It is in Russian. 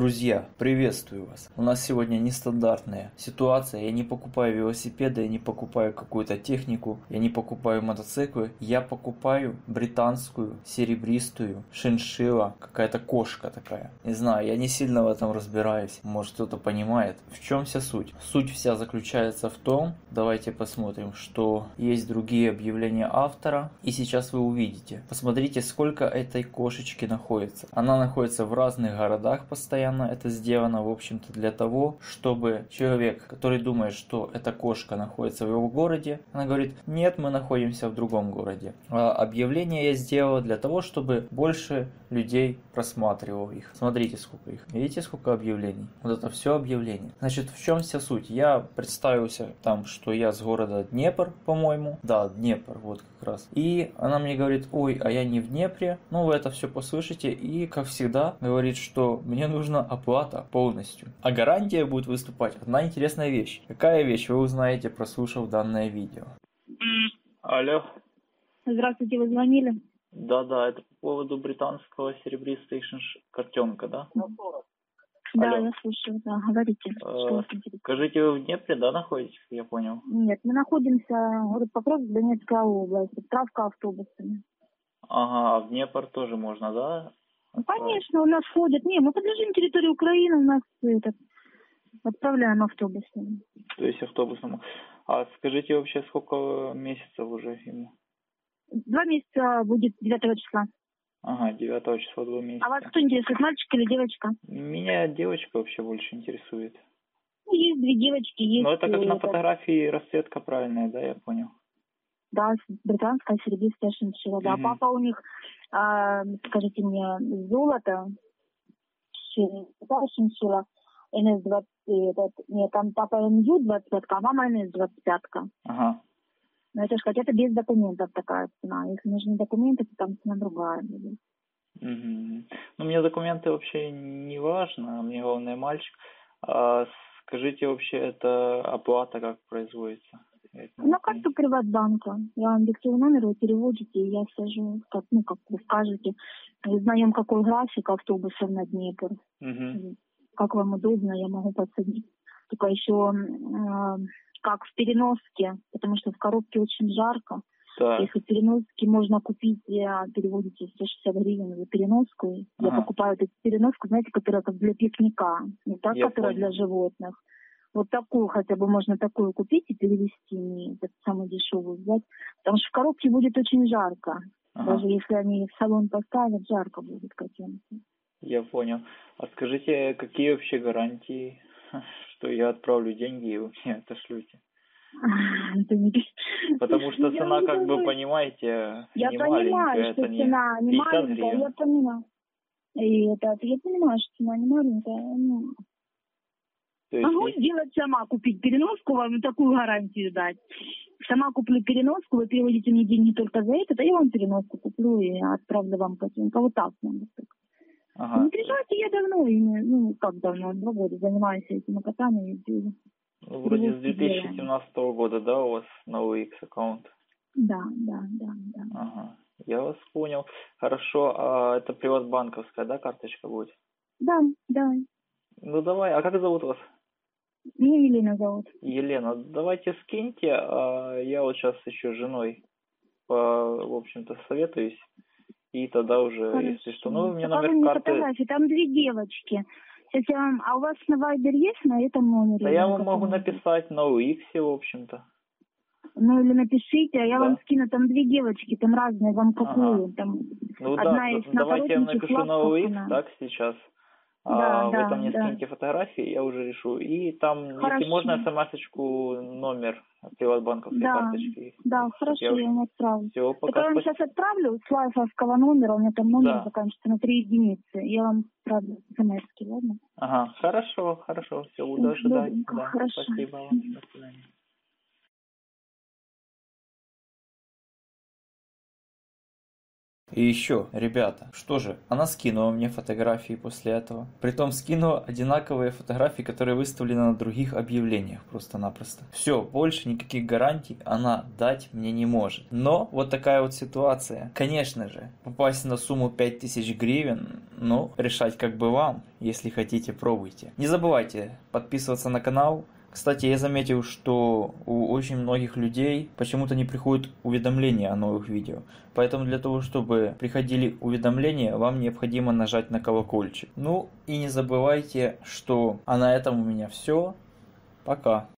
Друзья, приветствую вас. У нас сегодня нестандартная ситуация. Я не покупаю велосипеды, я не покупаю какую-то технику, я не покупаю мотоциклы. Я покупаю британскую серебристую шиншилла, какая-то кошка такая. Не знаю, я не сильно в этом разбираюсь. Может, кто-то понимает. В чем вся суть? Суть вся заключается в том, давайте посмотрим, что есть другие объявления автора. И сейчас вы увидите. Посмотрите, сколько этой кошечки находится. Она находится в разных городах постоянно. Это сделано, в общем-то, для того, чтобы человек, который думает, что эта кошка находится в его городе, она говорит: нет, мы находимся в другом городе. А объявление я сделал для того, чтобы больше людей просматривало их. Смотрите, сколько их. Видите, сколько объявлений? Вот это все объявление. Значит, в чем вся суть? Я представился там, что я с города Днепр, по-моему. Да, Днепр, вот как раз. И она мне говорит: ой, а я не в Днепре. Ну, вы это все послышите. И, как всегда, говорит, что мне нужна оплата полностью. А гарантия будет выступать одна интересная вещь. Какая вещь, вы узнаете, прослушав данное видео. Алло. Здравствуйте, вы звонили? Да, это по поводу британского серебристого картенка, да? Да, Алло. я слушаю, да, говорите, что вас интересует. Скажите, вы в Днепре, да, находитесь, я понял? Нет, мы находимся, город Покровск, Донецкая область, отправка автобусами. Ага, а в Днепр тоже можно, да? Ну, конечно, у нас ходят, мы подлежим территории Украины, у нас отправляем автобусами. То есть автобусом. А скажите вообще, сколько месяцев уже ему? 2 месяца будет 9 числа. Ага, 9 числа 2 месяца. А вас кто интересует, мальчик или девочка? Меня девочка вообще больше интересует. Есть 2 девочки, есть... Но это как на фотографии расцветка правильная, да, я понял? Да, британская серебристая шиншилла, да. Папа у них, скажите мне, золото, шиншилла, НС-20, нет, там папа МЮ-25, а мама НС-25. Ага. Но это же хотя это без документов такая цена. Если нужны документы, то там цена другая будет. Угу. Ну, мне документы вообще не важно, мне главное мальчик. А скажите, вообще, это оплата как производится? На карту Приватбанка. Я вам диктую номер, вы переводите, и я сажу, как вы скажете. Узнаем, какой график автобусов на Днепр. Угу. Как вам удобно, я могу подсадить. Только еще как в переноске, потому что в коробке очень жарко. Так. Если в переноске можно купить, переводите 160 гривен за переноску. Я покупаю эту переноску, знаете, которая как для пикника, не та, которая для животных. Вот такую хотя бы можно такую купить и перевезти мне, это самую дешевую взять. Потому что в коробке будет очень жарко. Даже если они в салон поставят, жарко будет каким-то. Я понял. А скажите, какие вообще гарантии, что я отправлю деньги и вы мне отошлете? Потому что цена, как бы, понимаете, не маленькая. Я понимаю, что цена не маленькая, я понимаю. Я понимаю, что цена не маленькая. Могу сделать сама, купить переноску, вам такую гарантию дать. Сама куплю переноску, вы переводите мне деньги только за это, а я вам переноску куплю и отправлю вам котенка. Вот так надо. Не переживайте, я давно ими, 2 года занимаюсь этим катанием. Вроде с 2017 года, да, у вас новый X-аккаунт? Да. Ага, я вас понял. Хорошо, а это приватбанковская, да, карточка будет? Да. Ну давай, а как зовут вас? Меня Елена зовут. Елена, давайте скиньте, а я вот сейчас еще с женой, в общем-то, советуюсь, и тогда уже, Хорошо. если что, вы мне Покажи номер мне карты... фотографии, там 2 девочки. Сейчас я вам... А у вас на Вайбер есть на этом номере? Да я вам могу написать на UX, в общем-то. Или напишите, а я вам скину, там 2 девочки, там разные, вам какую, там одна из давайте я напоротничьих напишу на UX, она. так, сейчас. Да, вы там мне да. скиньте фотографии, я уже решу. И там, Хорошо. если можно, смс-очку, номер приватбанковской карточки. Да, хорошо, я вам отправлю. Все, пока. Так я вам сейчас отправлю с лайфовского номера, у меня там номер заканчивается на 3 единицы. Я вам отправлю смс-ки, ладно? Ага, хорошо, все, буду ожидать. Да, хорошо. Спасибо вам, до свидания. И еще, ребята, что же, она скинула мне фотографии после этого. Притом скинула одинаковые фотографии, которые выставлены на других объявлениях просто-напросто. Все, больше никаких гарантий она дать мне не может. Но вот такая вот ситуация. Конечно же, попасть на сумму 5000 гривен, ну, решать как бы вам. Если хотите, пробуйте. Не забывайте подписываться на канал. Кстати, я заметил, что у очень многих людей почему-то не приходят уведомления о новых видео. Поэтому для того, чтобы приходили уведомления, вам необходимо нажать на колокольчик. Ну и не забывайте, что на этом у меня все. Пока.